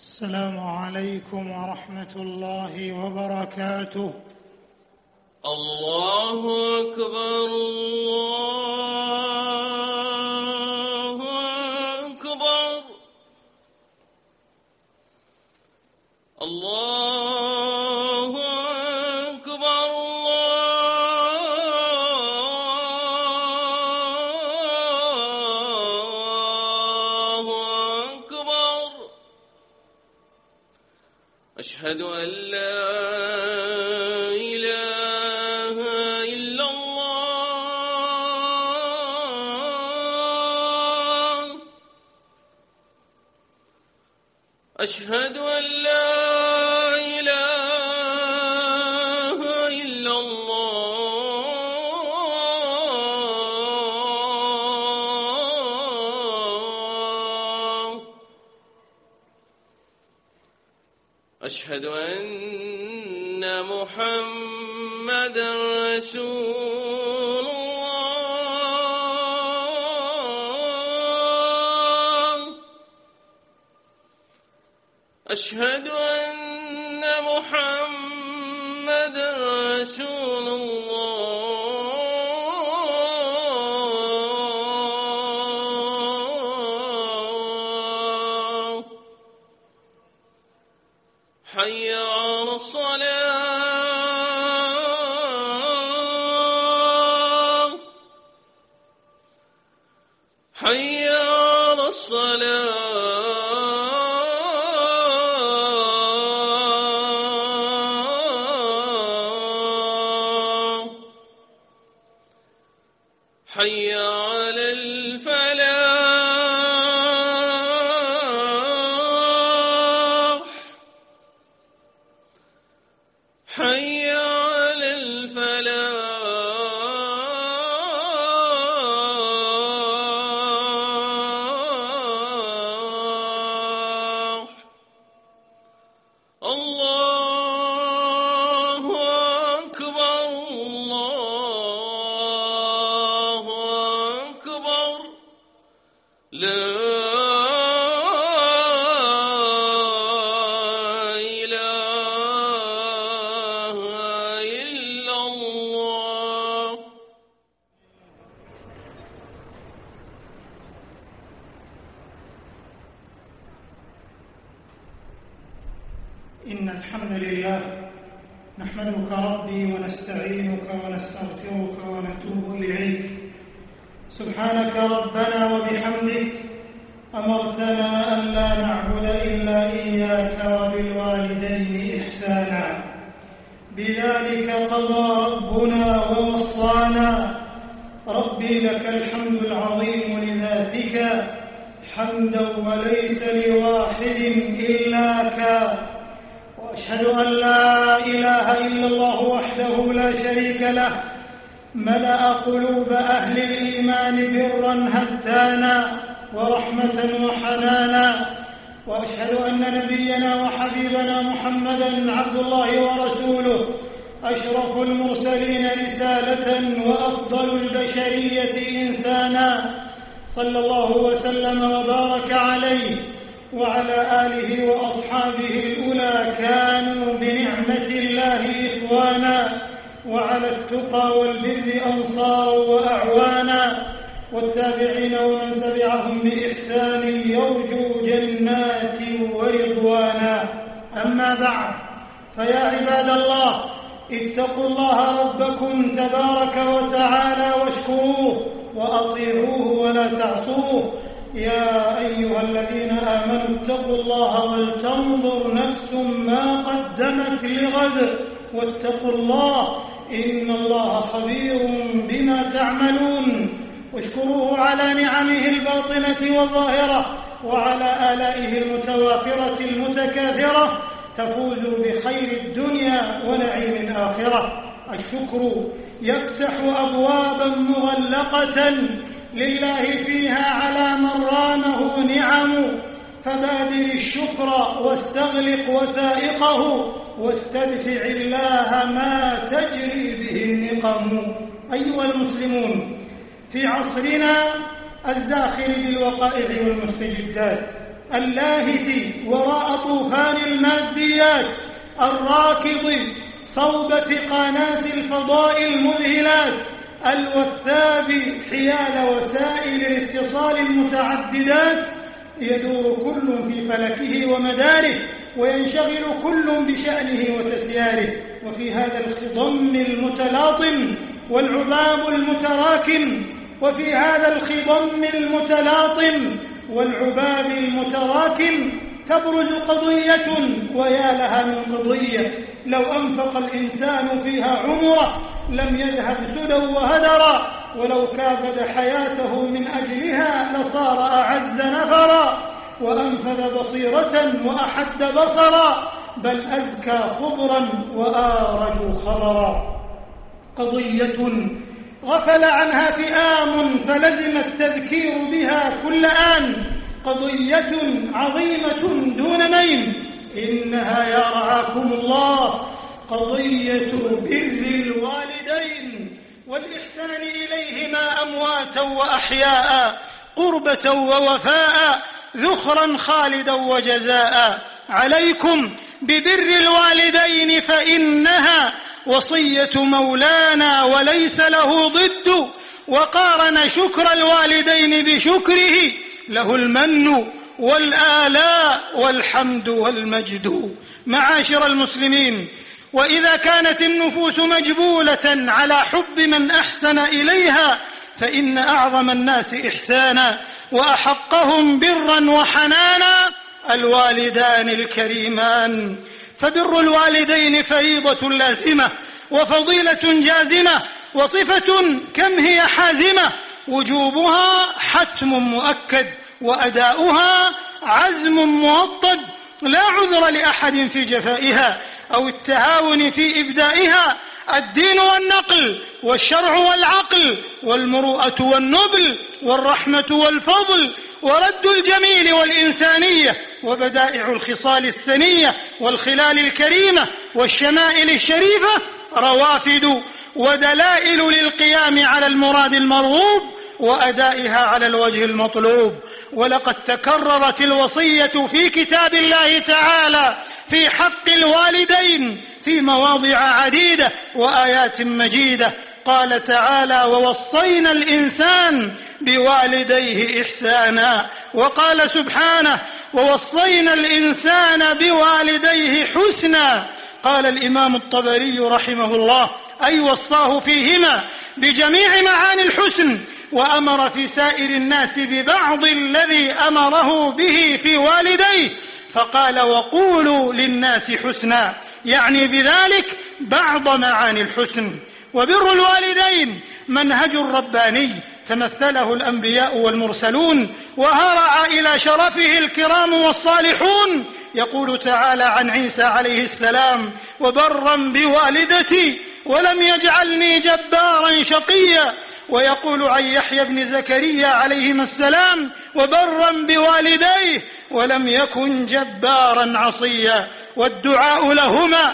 السلام عليكم ورحمة الله وبركاته. الله أكبر الله أكبر الله أكبر الله أكبر. أشهد أن لا إله إلا الله. أشهد أن لا إله إلا الله. أشهد أن محمدًا رسول الله. أشهد أن محمدًا رسول الله. حي على الصلاة. حي على الصلاة. حي على الفلاح. حي على الفلاح. الله أكبر الله أكبر. لا إله إلا الله. إن الحمد لله نحمدك ربي ونستعينك ونستغفرك ونتوب إليك. سبحانك ربنا وبحمدك أمرتنا أن لا نعبد إلا إياك وبالوالدين إحسانا. بذلك قضى ربنا ووصانا. ربي لك الحمد العظيم لذاتك حمدا وليس لواحد إلاك. وأشهد أن لا إله إلا الله وحده لا شريك له ملأ قلوب أهل الإيمان برا هتانا ورحمة وحنانا. وأشهد أن نبينا وحبيبنا محمدًا عبد الله ورسوله أشرف المرسلين رسالة وأفضل البشرية إنسانا. صلى الله وسلم وبارك عليه وعلى آله وأصحابه الأولى كانوا بنعمة الله إخوانا وعلى التقى والبر أنصارا وأعوانا. والتابعين ومن تبعهم بإحسان يرجو جنات ورضوانا. أما بعد، فيا عباد الله اتقوا الله ربكم تبارك وتعالى واشكروه وأطيعوه ولا تعصوه. يا أيها الذين آمنوا اتقوا الله ولتنظر نفس ما قدمت لغد واتقوا الله إن الله خبير بما تعملون. واشكروه على نعمه الباطنة والظاهرة وعلى آلائه المتوافرة المتكاثرة تفوزوا بخير الدنيا ونعيم الآخرة. الشكر يفتح أبوابا مغلقة لله فيها على من رامه نعم. فبادر الشكر واستغلق وثائقه واستدفع الله ما تجري به النقم. أيها المسلمون، في عصرنا الزاخر بالوقائع والمستجدات اللاهث وراء طوفان الماديات الراكض صوب تقانات الفضاء المذهلات الوثاب حيال وسائل الاتصال المتعددات، يدور كل في فلكه ومداره، وينشغل كل بشأنه وتسياره. وفي هذا الخضم المتلاطم والعباب المتراكم وفي هذا الخضم المتلاطم والعباب المتراكم تبرز قضية، ويا لها من قضية لو أنفق الإنسان فيها عمره لم يذهب سدى وهدرا، ولو كابد حياته من أجلها لصار أعز نفرا، وأنفذ بصيرة وأحد بصرا، بل أزكى خضرا وآرج خبرا. قضية غفل عنها فئام فلزم التذكير بها كل آن، قضية عظيمة دون مين، إنها يا رعاكم الله قضية بر الوالدين والإحسان إليهما أمواتا وأحياء، قربة ووفاء، ذخرا خالدا وجزاء. عليكم ببر الوالدين فإنها وصية مولانا وليس له ضد، وقارن شكر الوالدين بشكره، له المن والآلاء والحمد والمجد. معاشر المسلمين، وإذا كانت النفوس مجبولة على حب من أحسن إليها، فإن أعظم الناس إحسانا وأحقهم برا وحنانا الوالدان الكريمان. فبر الوالدين فريضة لازمة وفضيلة جازمة وصفة كم هي حازمة، وجوبها حتم مؤكد وأداؤها عزم موطد، لا عذر لأحد في جفائها أو التهاون في إبدائها. الدين والنقل والشرع والعقل والمروءة والنبل والرحمة والفضل ورد الجميل والإنسانية وبدائع الخصال السنية والخلال الكريمة والشمائل الشريفة روافد ودلائل للقيام على المراد المرغوب وأدائها على الوجه المطلوب. ولقد تكررت الوصية في كتاب الله تعالى في حق الوالدين في مواضع عديدة وآيات مجيدة. قال تعالى: ووصينا الإنسان بوالديه إحسانا. وقال سبحانه: ووصينا الإنسان بوالديه حسنا. قال الإمام الطبري رحمه الله: أي وصاه فيهما بجميع معاني الحسن، وأمر في سائر الناس ببعض الذي أمره به في والديه، فقال: وقولوا للناس حسنا، يعني بذلك بعض معاني الحسن. وبر الوالدين منهج رباني تمثله الأنبياء والمرسلون وهرع إلى شرفه الكرام والصالحون. يقول تعالى عن عيسى عليه السلام: وبرا بوالدتي ولم يجعلني جبارا شقيا. ويقول عن يحيى بن زكريا عليهما السلام: وبرا بوالديه ولم يكن جبارا عصيا. والدعاء لهما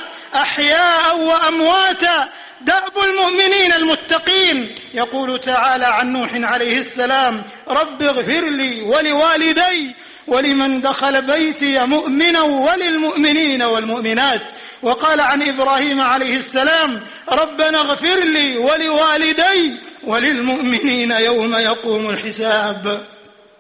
أحياء وأمواتا دأب المؤمنين المتقين. يقول تعالى عن نوح عليه السلام: رب اغفر لي ولوالدي ولمن دخل بيتي مؤمنا وللمؤمنين والمؤمنات. وقال عن إبراهيم عليه السلام: ربنا اغفر لي ولوالدي وللمؤمنين يوم يقوم الحساب.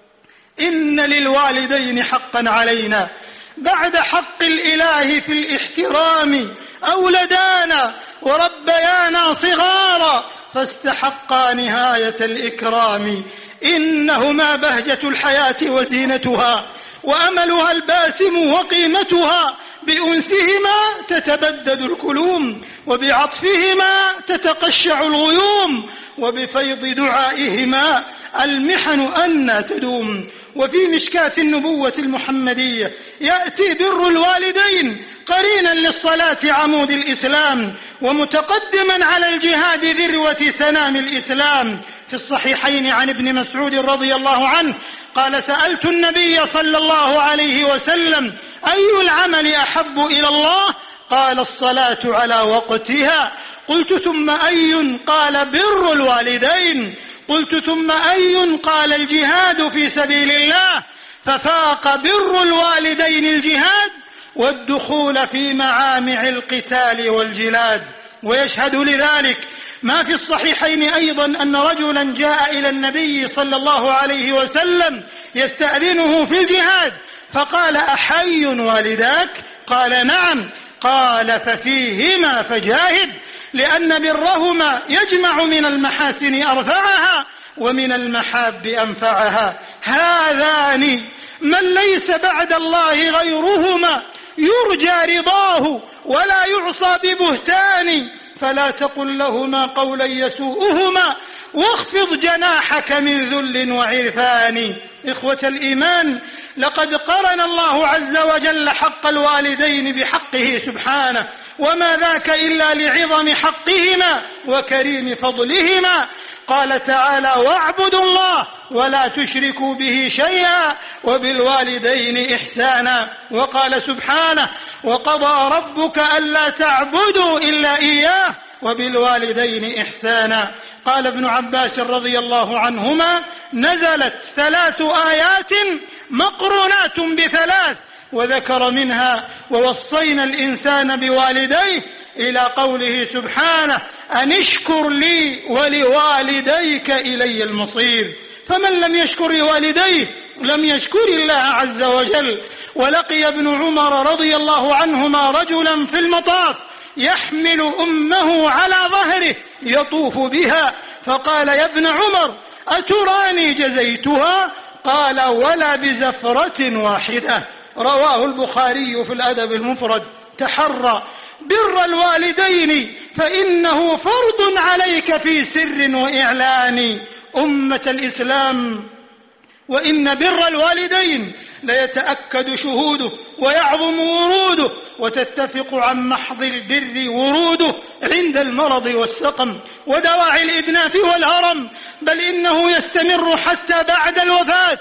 إن للوالدين حقا علينا بعد حق الإله في الاحترام، أولدانا وربيانا صغارا فاستحقا نهاية الإكرام. إنهما بهجة الحياة وزينتها وأملها الباسم وقيمتها، بأنسهما تتبدد الكلوم وبعطفهما تتقشع الغيوم، وبفيض دعائهما المحن أن تدوم. وفي مشكاة النبوة المحمدية يأتي بر الوالدين قرينا للصلاة عمود الإسلام، ومتقدما على الجهاد ذروة سنام الإسلام. في الصحيحين عن ابن مسعود رضي الله عنه قال: سألت النبي صلى الله عليه وسلم: أي العمل أحب إلى الله؟ قال: الصلاة على وقتها. قلت: ثم أي؟ قال: بر الوالدين. قلت: ثم أي؟ قال: الجهاد في سبيل الله. ففاق بر الوالدين الجهاد والدخول في معامع القتال والجلاد. ويشهد لذلك ما في الصحيحين أيضا أن رجلا جاء إلى النبي صلى الله عليه وسلم يستأذنه في الجهاد، فقال: أحي والداك؟ قال: نعم. قال: ففيهما فجاهد، لأن برهما يجمع من المحاسن أرفعها ومن المحاب أنفعها. هذان من ليس بعد الله غيرهما يرجى رضاه ولا يعصى ببهتان، فلا تقل لهما قولا يسوءهما واخفض جناحك من ذل وعرفان. إخوة الإيمان، لقد قرن الله عز وجل حق الوالدين بحقه سبحانه، وما ذاك إلا لعظم حقهما وكريم فضلهما. قال تعالى: واعبدوا الله ولا تشركوا به شيئا وبالوالدين إحسانا. وقال سبحانه: وقضى ربك ألا تعبدوا إلا إياه وبالوالدين إحسانا. قال ابن عباس رضي الله عنهما: نزلت 3 آيات مقرونات ب3، وذكر منها: ووصينا الإنسان بوالديه، إلى قوله سبحانه: أن اشكر لي ولوالديك إلي المصير. فمن لم يشكر لوالديه لم يشكر الله عز وجل. ولقي ابن عمر رضي الله عنهما رجلا في المطاف يحمل أمه على ظهره يطوف بها، فقال: يا ابن عمر، أتراني جزيتها؟ قال: ولا بزفرة واحدة. رواه البخاري في الأدب المفرد. تحرى بر الوالدين فإنه فرض عليك في سر وإعلان. أمة الإسلام، وإن بر الوالدين ليتأكد شهوده ويعظم وروده، وتتفق عن محض البر وروده عند المرض والسقم ودواعي الإدناف والهرم، بل إنه يستمر حتى بعد الوفاة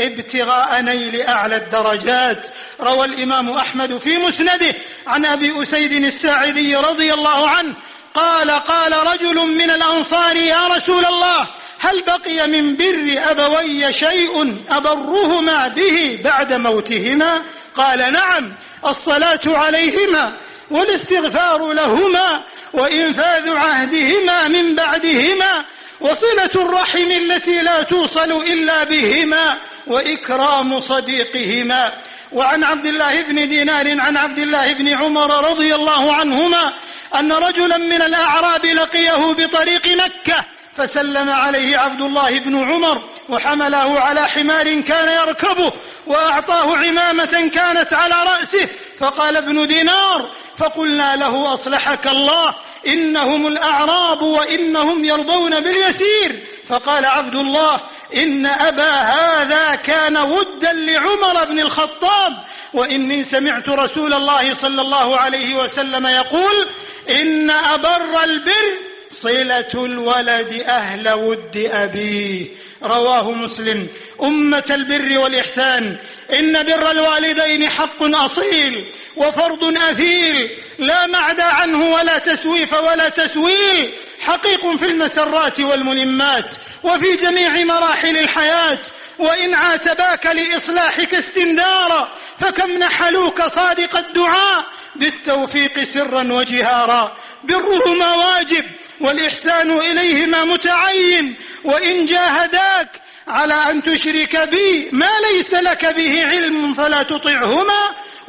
ابتغاء نيل أعلى الدرجات. روى الإمام أحمد في مسنده عن أبي أسيد الساعدي رضي الله عنه قال: قال رجل من الأنصار: يا رسول الله، هل بقي من بر أبوي شيء أبرهما به بعد موتهما؟ قال: نعم، الصلاة عليهما والاستغفار لهما وإنفاذ عهدهما من بعدهما وصلة الرحم التي لا توصل إلا بهما وإكرام صديقهما. وعن عبد الله بن دينار عن عبد الله بن عمر رضي الله عنهما أن رجلا من الأعراب لقيه بطريق مكة، فسلم عليه عبد الله بن عمر وحمله على حمار كان يركبه وأعطاه عمامة كانت على رأسه، فقال ابن دينار: فقلنا له: أصلحك الله، إنهم الأعراب وإنهم يرضون باليسير. فقال عبد الله: إن أبا هذا كان ودا لعمر بن الخطاب، وإني سمعت رسول الله صلى الله عليه وسلم يقول: إن أبر البر صلة الولد أهل ود أبيه. رواه مسلم. أمة البر والإحسان، إن بر الوالدين حق أصيل وفرض أثيل لا معدى عنه ولا تسويف ولا تسويل، حقيق في المسرات والملمات وفي جميع مراحل الحياة. وإن عاتباك لإصلاحك استندارا فكم نحلوك صادق الدعاء بالتوفيق سرا وجهارا. برهما واجب والإحسان إليهما متعين، وإن جاهداك على أن تشرك بي ما ليس لك به علم فلا تطعهما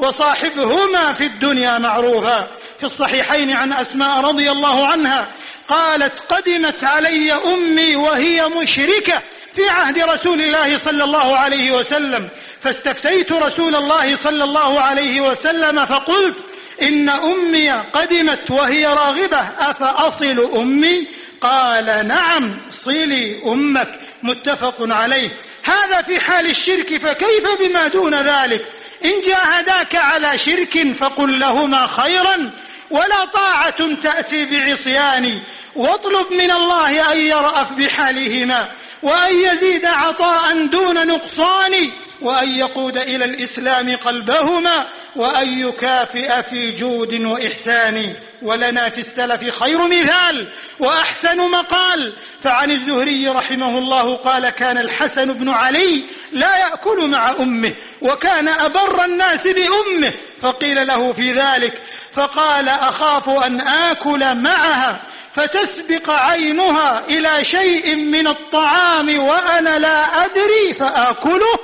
وصاحبهما في الدنيا معروفا. في الصحيحين عن أسماء رضي الله عنها قالت: قدمت علي أمي وهي مشركة في عهد رسول الله صلى الله عليه وسلم، فاستفتيت رسول الله صلى الله عليه وسلم فقلت: إن أمي قدمت وهي راغبة، أفأصل أمي؟ قال: نعم، صلي أمك. متفق عليه. هذا في حال الشرك، فكيف بما دون ذلك؟ إن جاهداك على شرك فقل لهما خيرا، ولا طاعة تأتي بعصيان، واطلب من الله أن يرأف بحالهما وأن يزيد عطاء دون نقصان، وأن يقود إلى الإسلام قلبهما وأن يكافئ في جود وإحسان. ولنا في السلف خير مثال وأحسن مقال. فعن الزهري رحمه الله قال: كان الحسن بن علي لا يأكل مع أمه وكان أبر الناس بأمه، فقيل له في ذلك فقال: أخاف أن آكل معها فتسبق عينها إلى شيء من الطعام وأنا لا أدري فآكله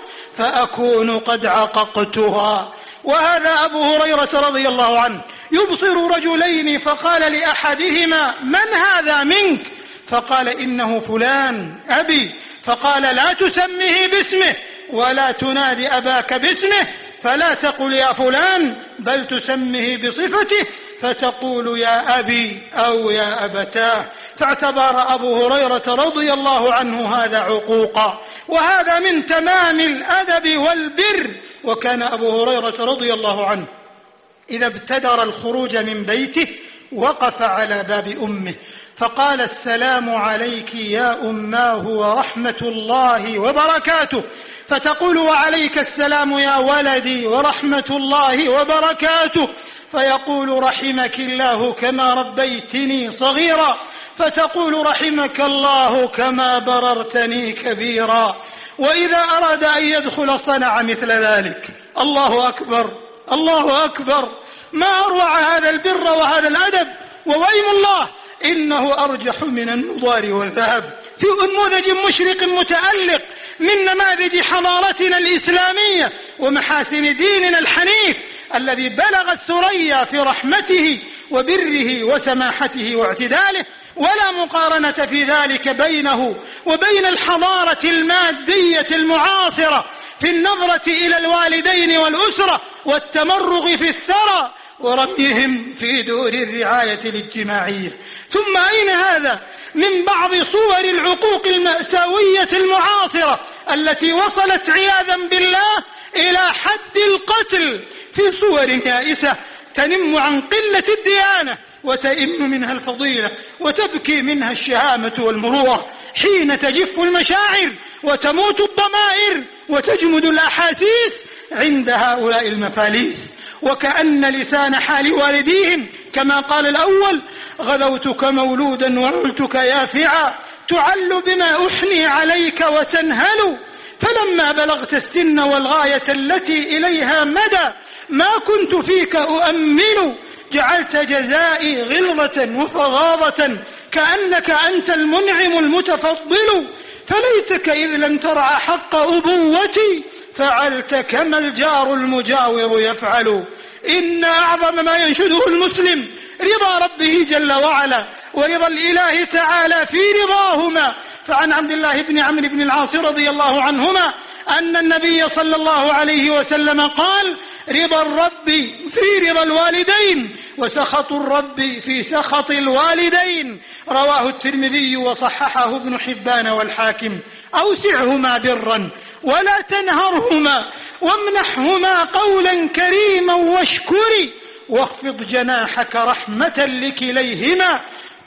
فأكون قد عققتها. وهذا أبو هريرة رضي الله عنه يبصر رجلين فقال لأحدهما: من هذا منك؟ فقال: إنه فلان أبي. فقال: لا تسميه باسمه ولا تنادي أباك باسمه، فلا تقل يا فلان بل تسميه بصفته فتقول يا أبي أو يا أبتاه. فاعتبر أبو هريرة رضي الله عنه هذا عقوقا، وهذا من تمام الأدب والبر. وكان أبو هريرة رضي الله عنه إذا ابتدر الخروج من بيته وقف على باب أمه فقال: السلام عليك يا أماه ورحمة الله وبركاته. فتقول: وعليك السلام يا ولدي ورحمة الله وبركاته. فيقول: رحمك الله كما ربيتني صغيرا. فتقول: رحمك الله كما بررتني كبيرا. وإذا أراد أن يدخل صنع مثل ذلك. الله أكبر، الله أكبر، ما أروع هذا البر وهذا الأدب. وويم الله إنه أرجح من النضار والذهب في نموذج مشرق متألق من نماذج حضارتنا الإسلامية ومحاسن ديننا الحنيف الذي بلغ الثريا في رحمته وبره وسماحته واعتداله، ولا مقارنة في ذلك بينه وبين الحضارة المادية المعاصرة في النظرة إلى الوالدين والأسرة والتمرغ في الثرى ورميهم في دور الرعاية الاجتماعية. ثم أين هذا من بعض صور العقوق المأساوية المعاصرة التي وصلت عياذا بالله إلى حد القتل في صور يائسة تنم عن قلة الديانة وتئم منها الفضيلة وتبكي منها الشهامة والمروءة حين تجف المشاعر وتموت الضمائر وتجمد الأحاسيس عند هؤلاء المفاليس. وكأن لسان حال والديهم كما قال الأول: غذوتك مولودا وعلتك يافعا تعل بما أحني عليك وتنهل، فلما بلغت السن والغاية التي إليها مدى ما كنت فيك أؤمل، جعلت جزائي غلظة وفظاظة كأنك أنت المنعم المتفضل، فليتك إذ لم ترع حق أبوتي فعلت كما الجار المجاور يفعل. إن أعظم ما ينشده المسلم رضا ربه جل وعلا ورضا الإله تعالى في رضاهما. فعن عبد الله بن عمرو بن العاص رضي الله عنهما أن النبي صلى الله عليه وسلم قال: رضا الرب في رضا الوالدين وسخط الرب في سخط الوالدين. رواه الترمذي وصححه ابن حبان والحاكم. أوسعهما برا ولا تنهرهما وامنحهما قولا كريما واشكري واخفض جناحك رحمة لكليهما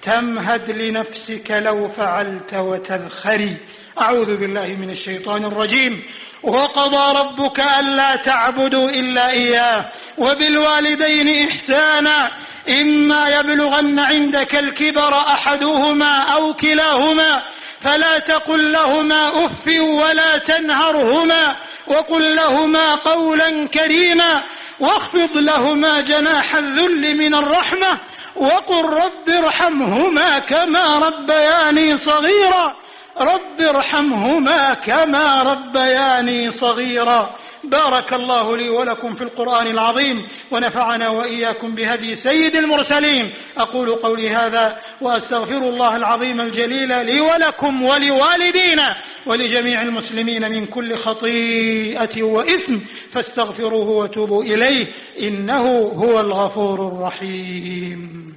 تمهد لنفسك لو فعلت وتذخري. أعوذ بالله من الشيطان الرجيم. وقضى ربك ألا تعبدوا إلا إياه وبالوالدين إحسانا إما يبلغن عندك الكبر أحدهما أو كلاهما فلا تقل لهما أف ولا تنهرهما وقل لهما قولا كريما واخفض لهما جناح الذل من الرحمة وقل رب ارحمهما كما ربياني صغيرا. رب ارحمهما كما ربياني صغيرا. بارك الله لي ولكم في القرآن العظيم ونفعنا وإياكم بهدي سيد المرسلين. أقول قولي هذا وأستغفر الله العظيم الجليل لي ولكم ولوالدينا ولجميع المسلمين من كل خطيئة وإثم فاستغفروه وتوبوا إليه إنه هو الغفور الرحيم.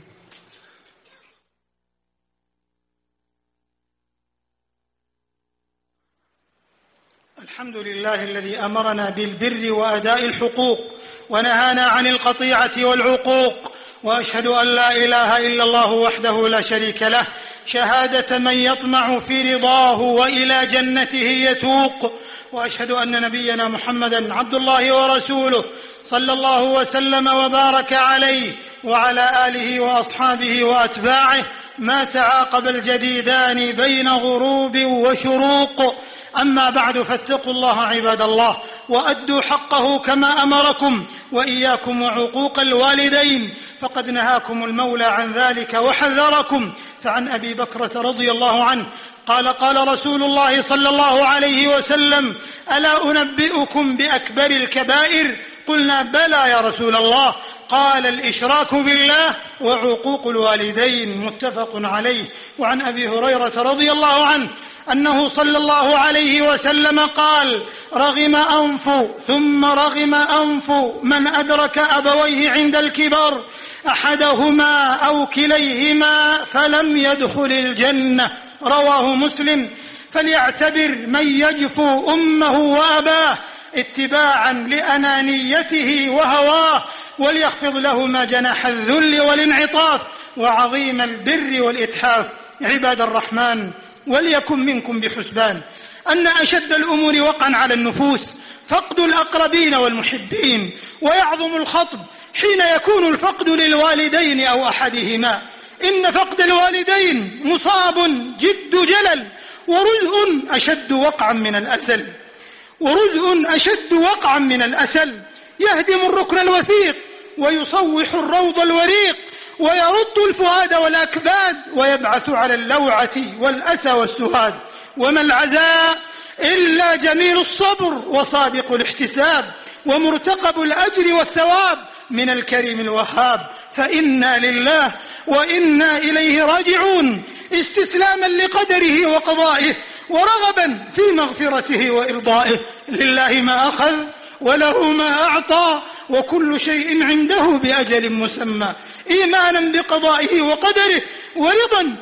الحمد لله الذي أمرنا بالبر وأداء الحقوق ونهانا عن القطيعة والعقوق، وأشهد أن لا إله إلا الله وحده لا شريك له شهادة من يطمع في رضاه وإلى جنته يتوق، وأشهد أن نبينا محمدا عبد الله ورسوله صلى الله وسلم وبارك عليه وعلى آله وأصحابه وأتباعه ما تعاقب الجديدان بين غروب وشروق. أما بعد، فاتقوا الله عباد الله وأدوا حقه كما أمركم، وإياكم وعقوق الوالدين، فقد نهاكم المولى عن ذلك وحذركم. فعن أبي بكرة رضي الله عنه قال: قال رسول الله صلى الله عليه وسلم: ألا أنبئكم بأكبر الكبائر؟ قلنا: بلى يا رسول الله. قال: الإشراك بالله وعقوق الوالدين. متفق عليه. وعن أبي هريرة رضي الله عنه أنه صلى الله عليه وسلم قال: رغم أنف ثم رغم أنف من أدرك أبويه عند الكبر، أحدهما أو كليهما، فلم يدخل الجنة. رواه مسلم. فليعتبر من يجفو أمه وأباه اتباعا لأنانيته وهواه، وليخفض لهما جناح الذل والانعطاف وعظيم البر والإتحاف. عباد الرحمن، وليكن منكم بحسبان أن أشد الأمور وقعا على النفوس فقد الأقربين والمحبين، ويعظم الخطب حين يكون الفقد للوالدين أو أحدهما. إن فقد الوالدين مصاب جد جلل، ورزء أشد وقعا من الأسل، يهدم الركن الوثيق ويصوح الروض الوريق، ويرد الفؤاد والأكباد، ويبعث على اللوعة والأسى والسهاد. وما العزاء إلا جميل الصبر وصادق الاحتساب ومرتقب الأجر والثواب من الكريم الوهاب. فإنا لله وإنا إليه راجعون، استسلاما لقدره وقضائه، ورغبا في مغفرته وإرضائه. لله ما أخذ وله ما أعطى، وكل شيء عنده بأجل مسمى، إيمانا بقضائه وقدره، ورضا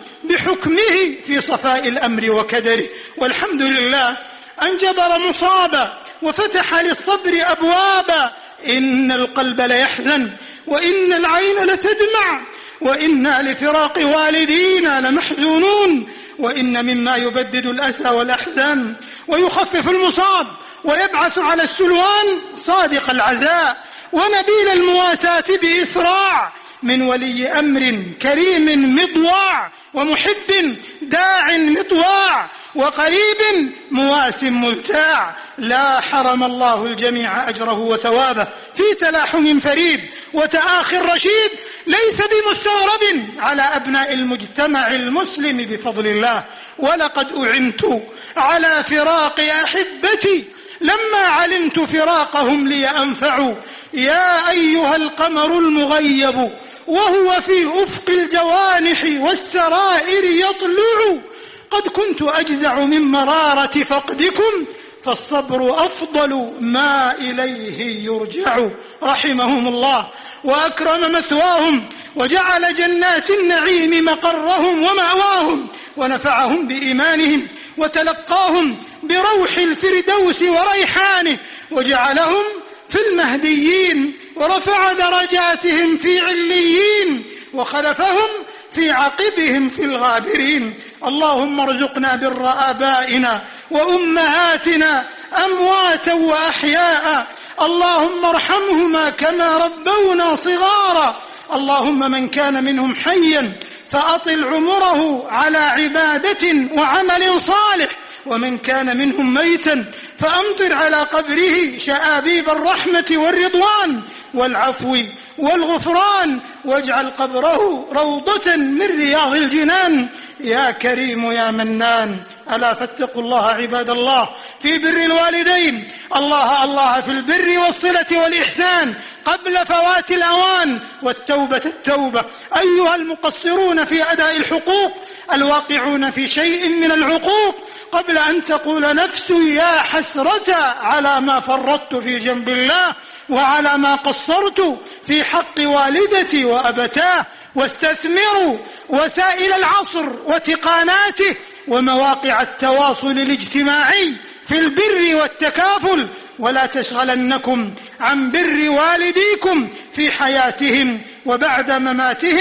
بحكمه في صفاء الأمر وكدره. والحمد لله أن جبر مصابا وفتح للصبر أبوابا. إن القلب ليحزن وإن العين لتدمع، وإنا لفراق والدينا لمحزونون. وإن مما يبدد الأسى والأحزان ويخفف المصاب ويبعث على السلوان صادق العزاء ونبيل المواساة بإسراع من ولي أمر كريم مطواع، ومحب داع مطواع، وقريب مواسٍ ملتاع. لا حرم الله الجميع أجره وثوابه في تلاحم فريد وتآخي رشيد، ليس بمستغرب على أبناء المجتمع المسلم بفضل الله. ولقد أعنت على فراق أحبتي لما علمت فراقهم لي أنفع. يا أيها القمر المغيب وهو في أفق الجوانح والسرائر يطلع، قد كنت أجزع من مرارة فقدكم، فالصبر أفضل ما إليه يرجع. رحمهم الله وأكرم مثواهم، وجعل جنات النعيم مقرهم ومأواهم، ونفعهم بإيمانهم، وتلقاهم بروح الفردوس وريحانه، وجعلهم في المهديين، ورفع درجاتهم في عليين، وخلفهم في عقبهم في الغابرين. اللهم ارزقنا بر آبائنا وأمهاتنا أمواتا وأحياء، اللهم ارحمهما كما ربونا صغارا. اللهم من كان منهم حيا فأطل عمره على عبادة وعمل صالح، ومن كان منهم ميتا فأمطر على قبره شآبيب الرحمة والرضوان والعفو والغفران، واجعل قبره روضة من رياض الجنان. يا كريم يا منان. ألا فاتقوا الله عباد الله في بر الوالدين، الله في البر والصلة والإحسان قبل فوات الأوان، والتوبة التوبة. أيها المقصرون في أداء الحقوق الواقعون في شيء من العقوق، قبل أن تقول نفسي يا حسرة على ما فرطت في جنب الله، وعلى ما قصرت في حق والدتي وأبتاه، واستثمروا وسائل العصر وتقاناته ومواقع التواصل الاجتماعي في البر والتكافل، ولا تشغلنكم عن بر والديكم في حياتهم وبعد مماتهم.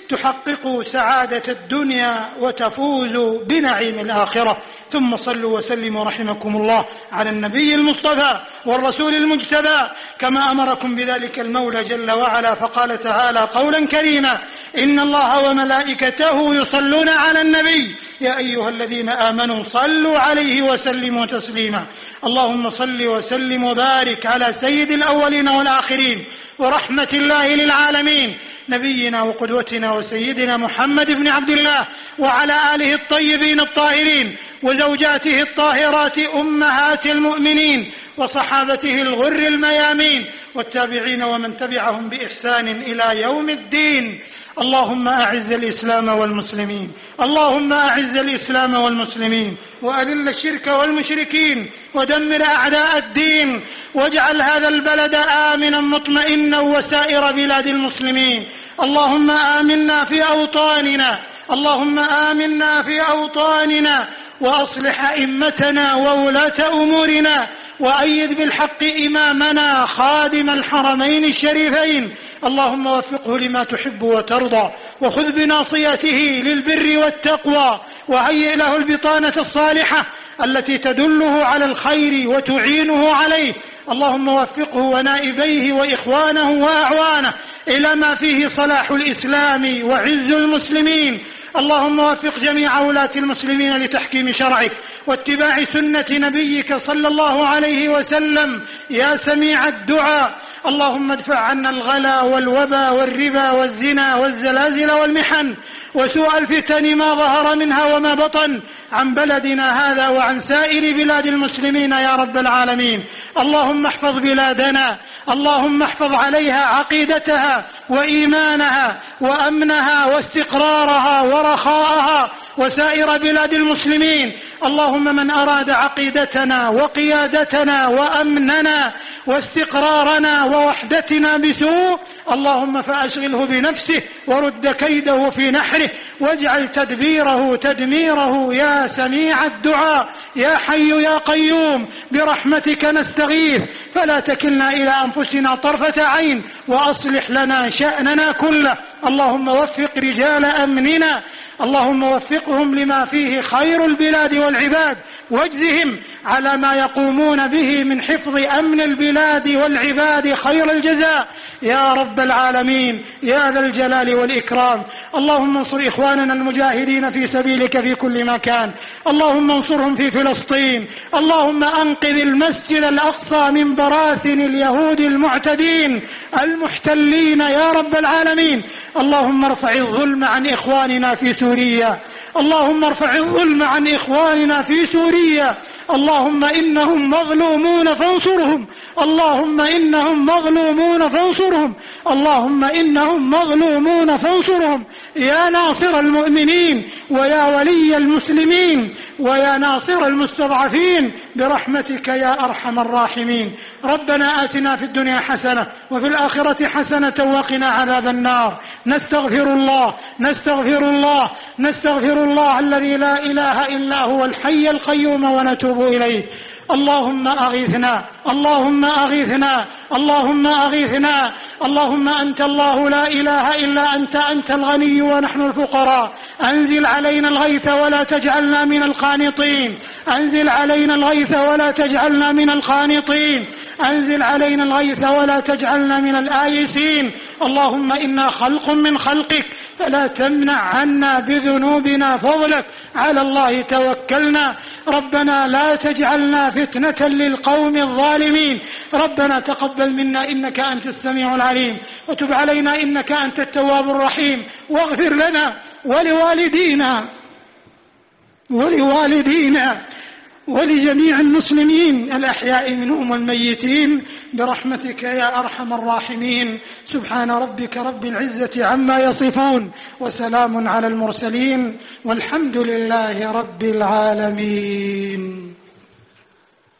تحققوا سعادة الدنيا وتفوزوا بنعيم الآخرة. ثم صلوا وسلموا رحمكم الله على النبي المصطفى والرسول المجتبى كما أمركم بذلك المولى جل وعلا، فقال تعالى قولا كريما: إن الله وملائكته يصلون على النبي يا أيها الذين آمنوا صلوا عليه وسلموا تسليما. اللهم صل وسلم وبارك على سيد الأولين والآخرين ورحمة الله للعالمين نبينا وقدوتنا وسيدنا محمد بن عبد الله وعلى آله الطيبين الطاهرين وزوجاته الطاهرات أمهات المؤمنين وصحابته الغر الميامين والتابعين ومن تبعهم بإحسان إلى يوم الدين. اللهم أعز الإسلام والمسلمين، اللهم أعز الإسلام والمسلمين وأذل الشرك والمشركين ودمر أعداء الدين، واجعل هذا البلد آمنا مطمئنا وسائر بلاد المسلمين. اللهم آمنا في أوطاننا، اللهم آمنا في أوطاننا وأصلح أئمتنا وولاة أمورنا، وأيد بالحق إمامنا خادم الحرمين الشريفين. اللهم وفقه لما تحب وترضى، وخذ بناصيته للبر والتقوى، وهيئ له البطانة الصالحة التي تدله على الخير وتعينه عليه. اللهم وفقه ونائبيه وإخوانه وأعوانه إلى ما فيه صلاح الإسلام وعز المسلمين. اللهم وفق جميع ولاة المسلمين لتحكيم شرعك واتباع سنة نبيك صلى الله عليه وسلم يا سميع الدعاء. اللهم ادفع عنا الغلا والوبا والربا والزنا والزلازل والمحن وسوء الفتن ما ظهر منها وما بطن عن بلدنا هذا وعن سائر بلاد المسلمين يا رب العالمين. اللهم احفظ بلادنا، اللهم احفظ عليها عقيدتها وإيمانها وأمنها واستقرارها ورخاءها وسائر بلاد المسلمين. اللهم من أراد عقيدتنا وقيادتنا وأمننا واستقرارنا ووحدتنا بسوء اللهم فأشغله بنفسه ورد كيده في نحره، واجعل تدبيره تدميره يا سميع الدعاء يا حي يا قيوم. برحمتك نستغيث فلا تكلنا إلى أنفسنا طرفة عين، وأصلح لنا شأننا كله. اللهم وفق رجال أمننا، اللهم وفقهم لما فيه خير البلاد والعباد، واجزهم على ما يقومون به من حفظ أمن البلاد والعباد خير الجزاء يا رب العالمين يا ذا الجلال والإكرام. اللهم انصر إخواننا المجاهدين في سبيلك في كل مكان، اللهم انصرهم في فلسطين، اللهم أنقذ المسجد الأقصى من براثن اليهود المعتدين المحتلين يا رب العالمين. اللهم ارفع الظلم عن إخواننا في سوريا، اللهم ارفع الظلم عن إخواننا في سوريا. اللهم إنهم مظلومون فانصرهم، اللهم إنهم مظلومون فانصرهم، اللهم إنهم مظلومون فانصرهم يا ناصر المؤمنين ويا ولي المسلمين ويا ناصر المستضعفين برحمتك يا أرحم الراحمين. ربنا آتنا في الدنيا حسنة وفي الآخرة حسنة وقنا عذاب النار. نستغفر الله نستغفر الله نستغفر الله الذي لا إله إلا هو الحي القيوم ونتوب إليه. اللهم أغثنا، اللهم أغثنا، اللهم أغثنا. اللهم أنت الله لا إله إلا أنت، أنت الغني ونحن الفقراء. أنزل علينا الغيث ولا تجعلنا من القانطين، أنزل علينا الغيث ولا تجعلنا من القانطين، أنزل علينا الغيث ولا تجعلنا من الآيسين. اللهم إنا خلق من خلقك فلا تمنع عنا بذنوبنا فضلك، على الله توكلنا. ربنا لا تجعلنا فتنة للقوم الظالمين. ربنا تقبل منا إنك أنت السميع العليم، وتب علينا إنك أنت التواب الرحيم، واغفر لنا ولوالدينا ولجميع المسلمين الأحياء منهم والميتين برحمتك يا أرحم الراحمين. سبحان ربك رب العزة عما يصفون، وسلام على المرسلين، والحمد لله رب العالمين.